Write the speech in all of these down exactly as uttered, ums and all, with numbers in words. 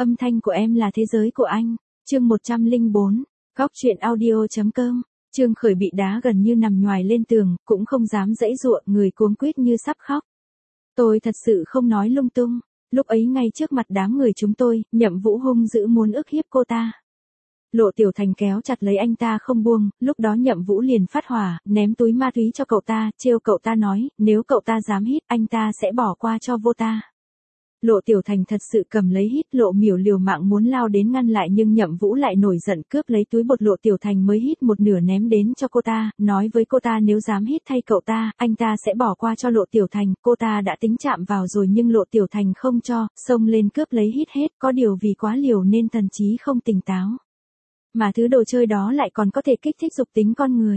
Âm thanh của em là thế giới của anh. Chương một trăm lẻ bốn. Góc truyện audio.com. Trương Khởi bị đá gần như nằm nhoài lên tường, cũng không dám giãy giụa, người cuống quýt như sắp khóc. Tôi thật sự không nói lung tung. Lúc ấy ngay trước mặt đám người chúng tôi, Nhậm Vũ hung dữ muốn ức hiếp cô ta. Lộ Tiểu Thành kéo chặt lấy anh ta không buông, lúc đó Nhậm Vũ liền phát hỏa, ném túi ma túy cho cậu ta, trêu cậu ta nói, nếu cậu ta dám hít, anh ta sẽ bỏ qua cho vô ta. Lộ Tiểu Thành thật sự cầm lấy hít, Lộ Miểu liều mạng muốn lao đến ngăn lại nhưng Nhậm Vũ lại nổi giận cướp lấy túi bột Lộ Tiểu Thành mới hít một nửa ném đến cho cô ta, nói với cô ta nếu dám hít thay cậu ta, anh ta sẽ bỏ qua cho Lộ Tiểu Thành, cô ta đã tính chạm vào rồi nhưng Lộ Tiểu Thành không cho, xông lên cướp lấy hít hết, có điều vì quá liều nên thần trí không tỉnh táo. Mà thứ đồ chơi đó lại còn có thể kích thích dục tính con người.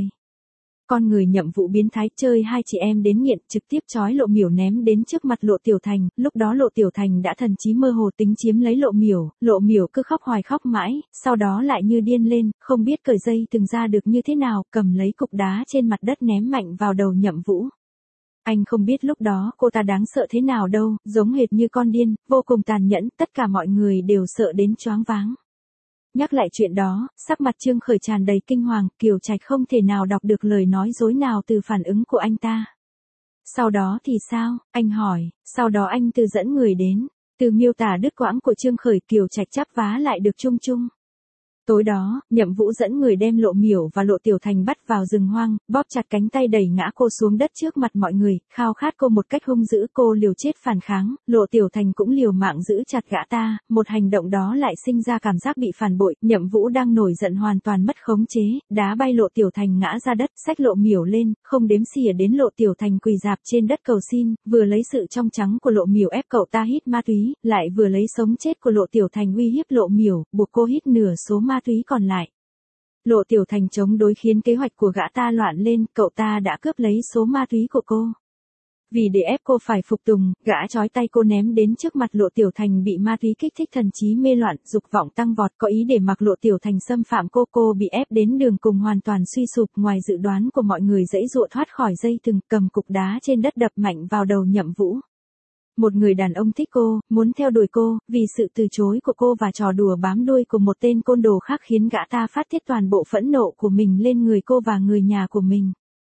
Con người Nhậm Vũ biến thái chơi hai chị em đến nghiện trực tiếp trói Lộ Miểu ném đến trước mặt Lộ Tiểu Thành, lúc đó Lộ Tiểu Thành đã thần trí mơ hồ tính chiếm lấy Lộ Miểu, Lộ Miểu cứ khóc hoài khóc mãi, sau đó lại như điên lên, không biết cởi dây từng ra được như thế nào, cầm lấy cục đá trên mặt đất ném mạnh vào đầu Nhậm Vũ. Anh không biết lúc đó cô ta đáng sợ thế nào đâu, giống hệt như con điên, vô cùng tàn nhẫn, tất cả mọi người đều sợ đến choáng váng. Nhắc lại chuyện đó, sắc mặt Trương Khởi tràn đầy kinh hoàng, Kiều Trạch không thể nào đọc được lời nói dối nào từ phản ứng của anh ta. Sau đó thì sao? Anh hỏi, sau đó anh từ dẫn người đến. Từ miêu tả đứt quãng của Trương Khởi, Kiều Trạch chắp vá lại được chung chung. Tối đó, Nhậm Vũ dẫn người đem Lộ Miểu và Lộ Tiểu Thành bắt vào rừng hoang, bóp chặt cánh tay đẩy ngã cô xuống đất trước mặt mọi người, khao khát cô một cách hung dữ, cô liều chết phản kháng, Lộ Tiểu Thành cũng liều mạng giữ chặt gã ta, một hành động đó lại sinh ra cảm giác bị phản bội, Nhậm Vũ đang nổi giận hoàn toàn mất khống chế, đá bay Lộ Tiểu Thành ngã ra đất, xách Lộ Miểu lên, không đếm xỉa đến Lộ Tiểu Thành quỳ rạp trên đất cầu xin, vừa lấy sự trong trắng của Lộ Miểu ép cậu ta hít ma túy, lại vừa lấy sống chết của Lộ Tiểu Thành uy hiếp Lộ Miểu, buộc cô hít nửa số ma túy còn lại. Lộ Tiểu Thành chống đối khiến kế hoạch của gã ta loạn lên, cậu ta đã cướp lấy số ma túy của cô. Vì để ép cô phải phục tùng, gã trói tay cô ném đến trước mặt Lộ Tiểu Thành bị ma túy kích thích thần trí mê loạn, dục vọng tăng vọt, có ý để mặc Lộ Tiểu Thành xâm phạm cô, cô bị ép đến đường cùng hoàn toàn suy sụp, ngoài dự đoán của mọi người giãy giụa thoát khỏi dây thừng, cầm cục đá trên đất đập mạnh vào đầu Nhậm Vũ. Một người đàn ông thích cô, muốn theo đuổi cô, vì sự từ chối của cô và trò đùa bám đuôi của một tên côn đồ khác khiến gã ta phát tiết toàn bộ phẫn nộ của mình lên người cô và người nhà của mình.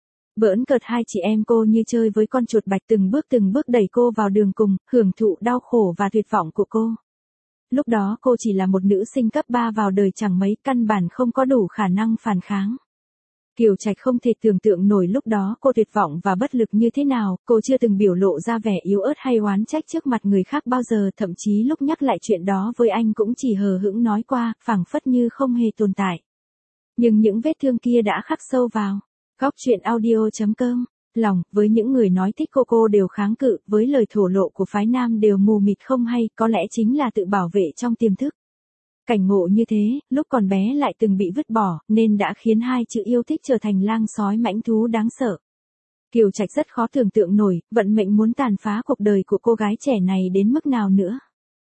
Bỡn cợt hai chị em cô như chơi với con chuột bạch, từng bước từng bước đẩy cô vào đường cùng, hưởng thụ đau khổ và tuyệt vọng của cô. Lúc đó cô chỉ là một nữ sinh cấp ba vào đời chẳng mấy, căn bản không có đủ khả năng phản kháng. Kiều Trạch không thể tưởng tượng nổi lúc đó cô tuyệt vọng và bất lực như thế nào, cô chưa từng biểu lộ ra vẻ yếu ớt hay oán trách trước mặt người khác bao giờ, thậm chí lúc nhắc lại chuyện đó với anh cũng chỉ hờ hững nói qua, phảng phất như không hề tồn tại. Nhưng những vết thương kia đã khắc sâu vào. Góc truyện audio.com. Lòng, với những người nói thích cô cô đều kháng cự, với lời thổ lộ của phái nam đều mù mịt không hay, có lẽ chính là tự bảo vệ trong tiềm thức. Cảnh ngộ như thế, lúc còn bé lại từng bị vứt bỏ, nên đã khiến hai chữ yêu thích trở thành lang sói mãnh thú đáng sợ. Kiều Trạch rất khó tưởng tượng nổi, vận mệnh muốn tàn phá cuộc đời của cô gái trẻ này đến mức nào nữa.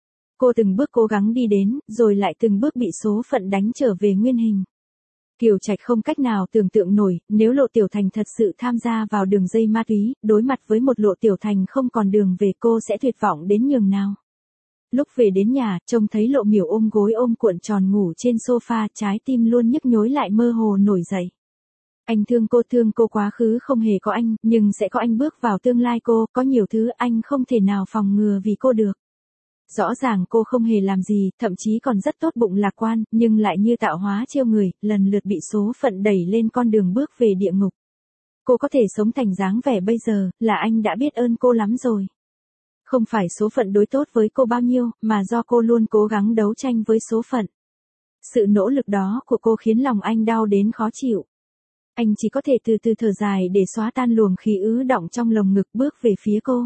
Cô từng bước cố gắng đi đến, rồi lại từng bước bị số phận đánh trở về nguyên hình. Kiều Trạch không cách nào tưởng tượng nổi, nếu Lộ Tiểu Thành thật sự tham gia vào đường dây ma túy, đối mặt với một Lộ Tiểu Thành không còn đường về, cô sẽ tuyệt vọng đến nhường nào. Lúc về đến nhà, trông thấy Lộ Miểu ôm gối ôm cuộn tròn ngủ trên sofa, trái tim luôn nhức nhối lại mơ hồ nổi dậy. Anh thương cô, thương cô, quá khứ không hề có anh, nhưng sẽ có anh bước vào tương lai cô, có nhiều thứ anh không thể nào phòng ngừa vì cô được. Rõ ràng cô không hề làm gì, thậm chí còn rất tốt bụng lạc quan, nhưng lại như tạo hóa trêu người, lần lượt bị số phận đẩy lên con đường bước về địa ngục. Cô có thể sống thành dáng vẻ bây giờ, là anh đã biết ơn cô lắm rồi. Không phải số phận đối tốt với cô bao nhiêu, mà do cô luôn cố gắng đấu tranh với số phận. Sự nỗ lực đó của cô khiến lòng anh đau đến khó chịu. Anh chỉ có thể từ từ thở dài để xóa tan luồng khí ứ đọng trong lồng ngực, bước về phía cô.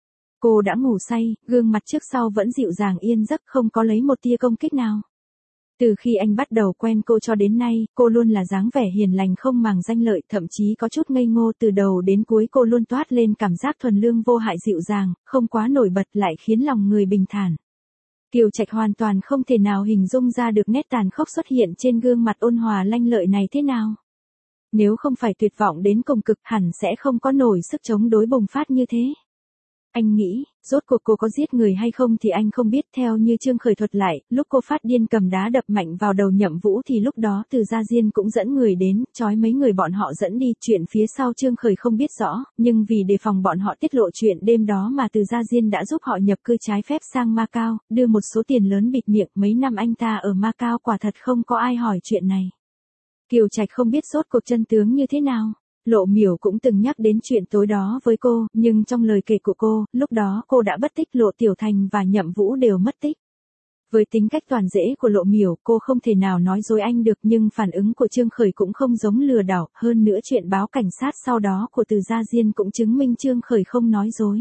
Cô đã ngủ say, gương mặt trước sau vẫn dịu dàng yên giấc, không có lấy một tia công kích nào. Từ khi anh bắt đầu quen cô cho đến nay, cô luôn là dáng vẻ hiền lành không màng danh lợi, thậm chí có chút ngây ngô, từ đầu đến cuối cô luôn toát lên cảm giác thuần lương vô hại dịu dàng, không quá nổi bật lại khiến lòng người bình thản. Kiều Trạch hoàn toàn không thể nào hình dung ra được nét tàn khốc xuất hiện trên gương mặt ôn hòa lanh lợi này thế nào. Nếu không phải tuyệt vọng đến cùng cực, hẳn sẽ không có nổi sức chống đối bùng phát như thế. Anh nghĩ, rốt cuộc cô có giết người hay không thì anh không biết. Theo như Trương Khởi thuật lại, lúc cô phát điên cầm đá đập mạnh vào đầu Nhậm Vũ thì lúc đó Từ Gia Diên cũng dẫn người đến, trói mấy người bọn họ dẫn đi. Chuyện phía sau Trương Khởi không biết rõ, nhưng vì đề phòng bọn họ tiết lộ chuyện đêm đó mà Từ Gia Diên đã giúp họ nhập cư trái phép sang Macau, đưa một số tiền lớn bịt miệng. Mấy năm anh ta ở Macau quả thật không có ai hỏi chuyện này. Kiều Trạch không biết rốt cuộc chân tướng như thế nào. Lộ Miểu cũng từng nhắc đến chuyện tối đó với cô, nhưng trong lời kể của cô, lúc đó cô đã mất tích. Lộ Tiểu Thành và Nhậm Vũ đều mất tích. Với tính cách toàn dễ của Lộ Miểu, cô không thể nào nói dối anh được, nhưng phản ứng của Trương Khởi cũng không giống lừa đảo. Hơn nữa chuyện báo cảnh sát sau đó của Từ Gia Diên cũng chứng minh Trương Khởi không nói dối.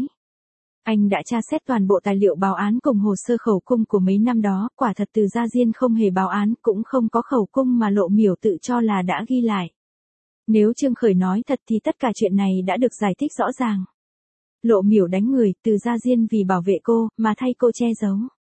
Anh đã tra xét toàn bộ tài liệu báo án cùng hồ sơ khẩu cung của mấy năm đó, quả thật Từ Gia Diên không hề báo án, cũng không có khẩu cung mà Lộ Miểu tự cho là đã ghi lại. Nếu Trương Khởi nói thật thì tất cả chuyện này đã được giải thích rõ ràng. Lộ Miểu đánh người, Từ Gia Diên vì bảo vệ cô, mà thay cô che giấu.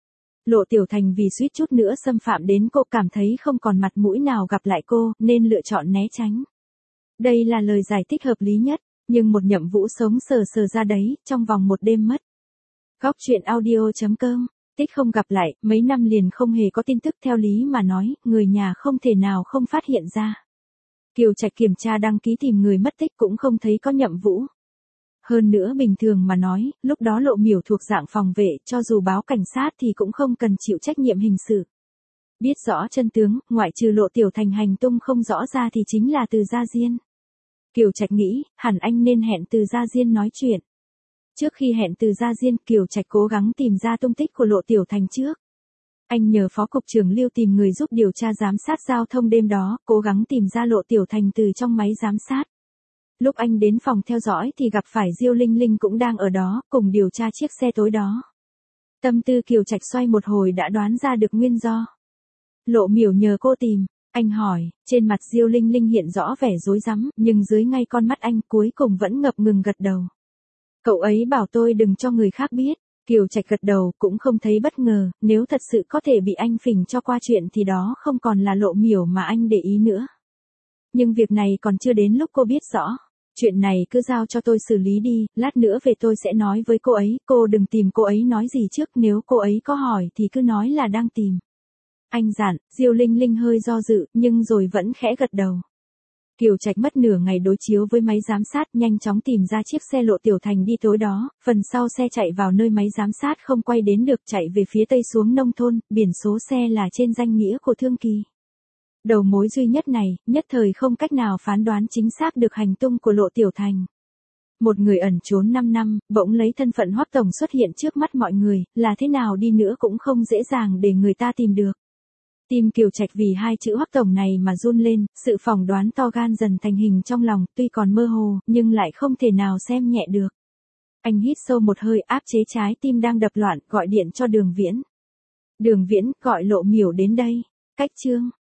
Lộ Tiểu Thành vì suýt chút nữa xâm phạm đến cô, cảm thấy không còn mặt mũi nào gặp lại cô, nên lựa chọn né tránh. Đây là lời giải thích hợp lý nhất, nhưng một Nhậm Vũ sống sờ sờ ra đấy, trong vòng một đêm mất. Góc truyện audio chấm com, tích không gặp lại, mấy năm liền không hề có tin tức. Theo lý mà nói, người nhà không thể nào không phát hiện ra. Kiều Trạch kiểm tra đăng ký tìm người mất tích cũng không thấy có Nhậm Vũ. Hơn nữa bình thường mà nói, lúc đó Lộ Miểu thuộc dạng phòng vệ, cho dù báo cảnh sát thì cũng không cần chịu trách nhiệm hình sự. Biết rõ chân tướng, ngoại trừ Lộ Tiểu Thành hành tung không rõ ra thì chính là Từ Gia Diên. Kiều Trạch nghĩ, hẳn anh nên hẹn Từ Gia Diên nói chuyện. Trước khi hẹn Từ Gia Diên, Kiều Trạch cố gắng tìm ra tung tích của Lộ Tiểu Thành trước. Anh nhờ Phó Cục trưởng Lưu tìm người giúp điều tra giám sát giao thông đêm đó, cố gắng tìm ra Lộ Tiểu Thành từ trong máy giám sát. Lúc anh đến phòng theo dõi thì gặp phải Diêu Linh Linh cũng đang ở đó, cùng điều tra chiếc xe tối đó. Tâm tư Kiều Trạch xoay một hồi đã đoán ra được nguyên do. Lộ Miểu nhờ cô tìm, anh hỏi, trên mặt Diêu Linh Linh hiện rõ vẻ rối rắm, nhưng dưới ngay con mắt anh cuối cùng vẫn ngập ngừng gật đầu. Cậu ấy bảo tôi đừng cho người khác biết. Kiều Trạch gật đầu, cũng không thấy bất ngờ, nếu thật sự có thể bị anh phỉnh cho qua chuyện thì đó không còn là Lộ Miểu mà anh để ý nữa. Nhưng việc này còn chưa đến lúc cô biết rõ. Chuyện này cứ giao cho tôi xử lý đi, lát nữa về tôi sẽ nói với cô ấy, cô đừng tìm cô ấy nói gì trước, nếu cô ấy có hỏi thì cứ nói là đang tìm. Anh dặn. Diêu Linh Linh hơi do dự, nhưng rồi vẫn khẽ gật đầu. Kiều Trạch mất nửa ngày đối chiếu với máy giám sát, nhanh chóng tìm ra chiếc xe Lộ Tiểu Thành đi tối đó, phần sau xe chạy vào nơi máy giám sát không quay đến được, chạy về phía tây xuống nông thôn, biển số xe là trên danh nghĩa của Thương Kỳ. Đầu mối duy nhất này, nhất thời không cách nào phán đoán chính xác được hành tung của Lộ Tiểu Thành. Một người ẩn trốn năm năm, bỗng lấy thân phận Hoắc tổng xuất hiện trước mắt mọi người, là thế nào đi nữa cũng không dễ dàng để người ta tìm được. Tim Kiều Trạch vì hai chữ Hoắc tổng này mà run lên, sự phỏng đoán to gan dần thành hình trong lòng, tuy còn mơ hồ, nhưng lại không thể nào xem nhẹ được. Anh hít sâu một hơi, áp chế trái tim đang đập loạn, gọi điện cho Đường Viễn. Đường Viễn, gọi Lộ Miểu đến đây. Cách chương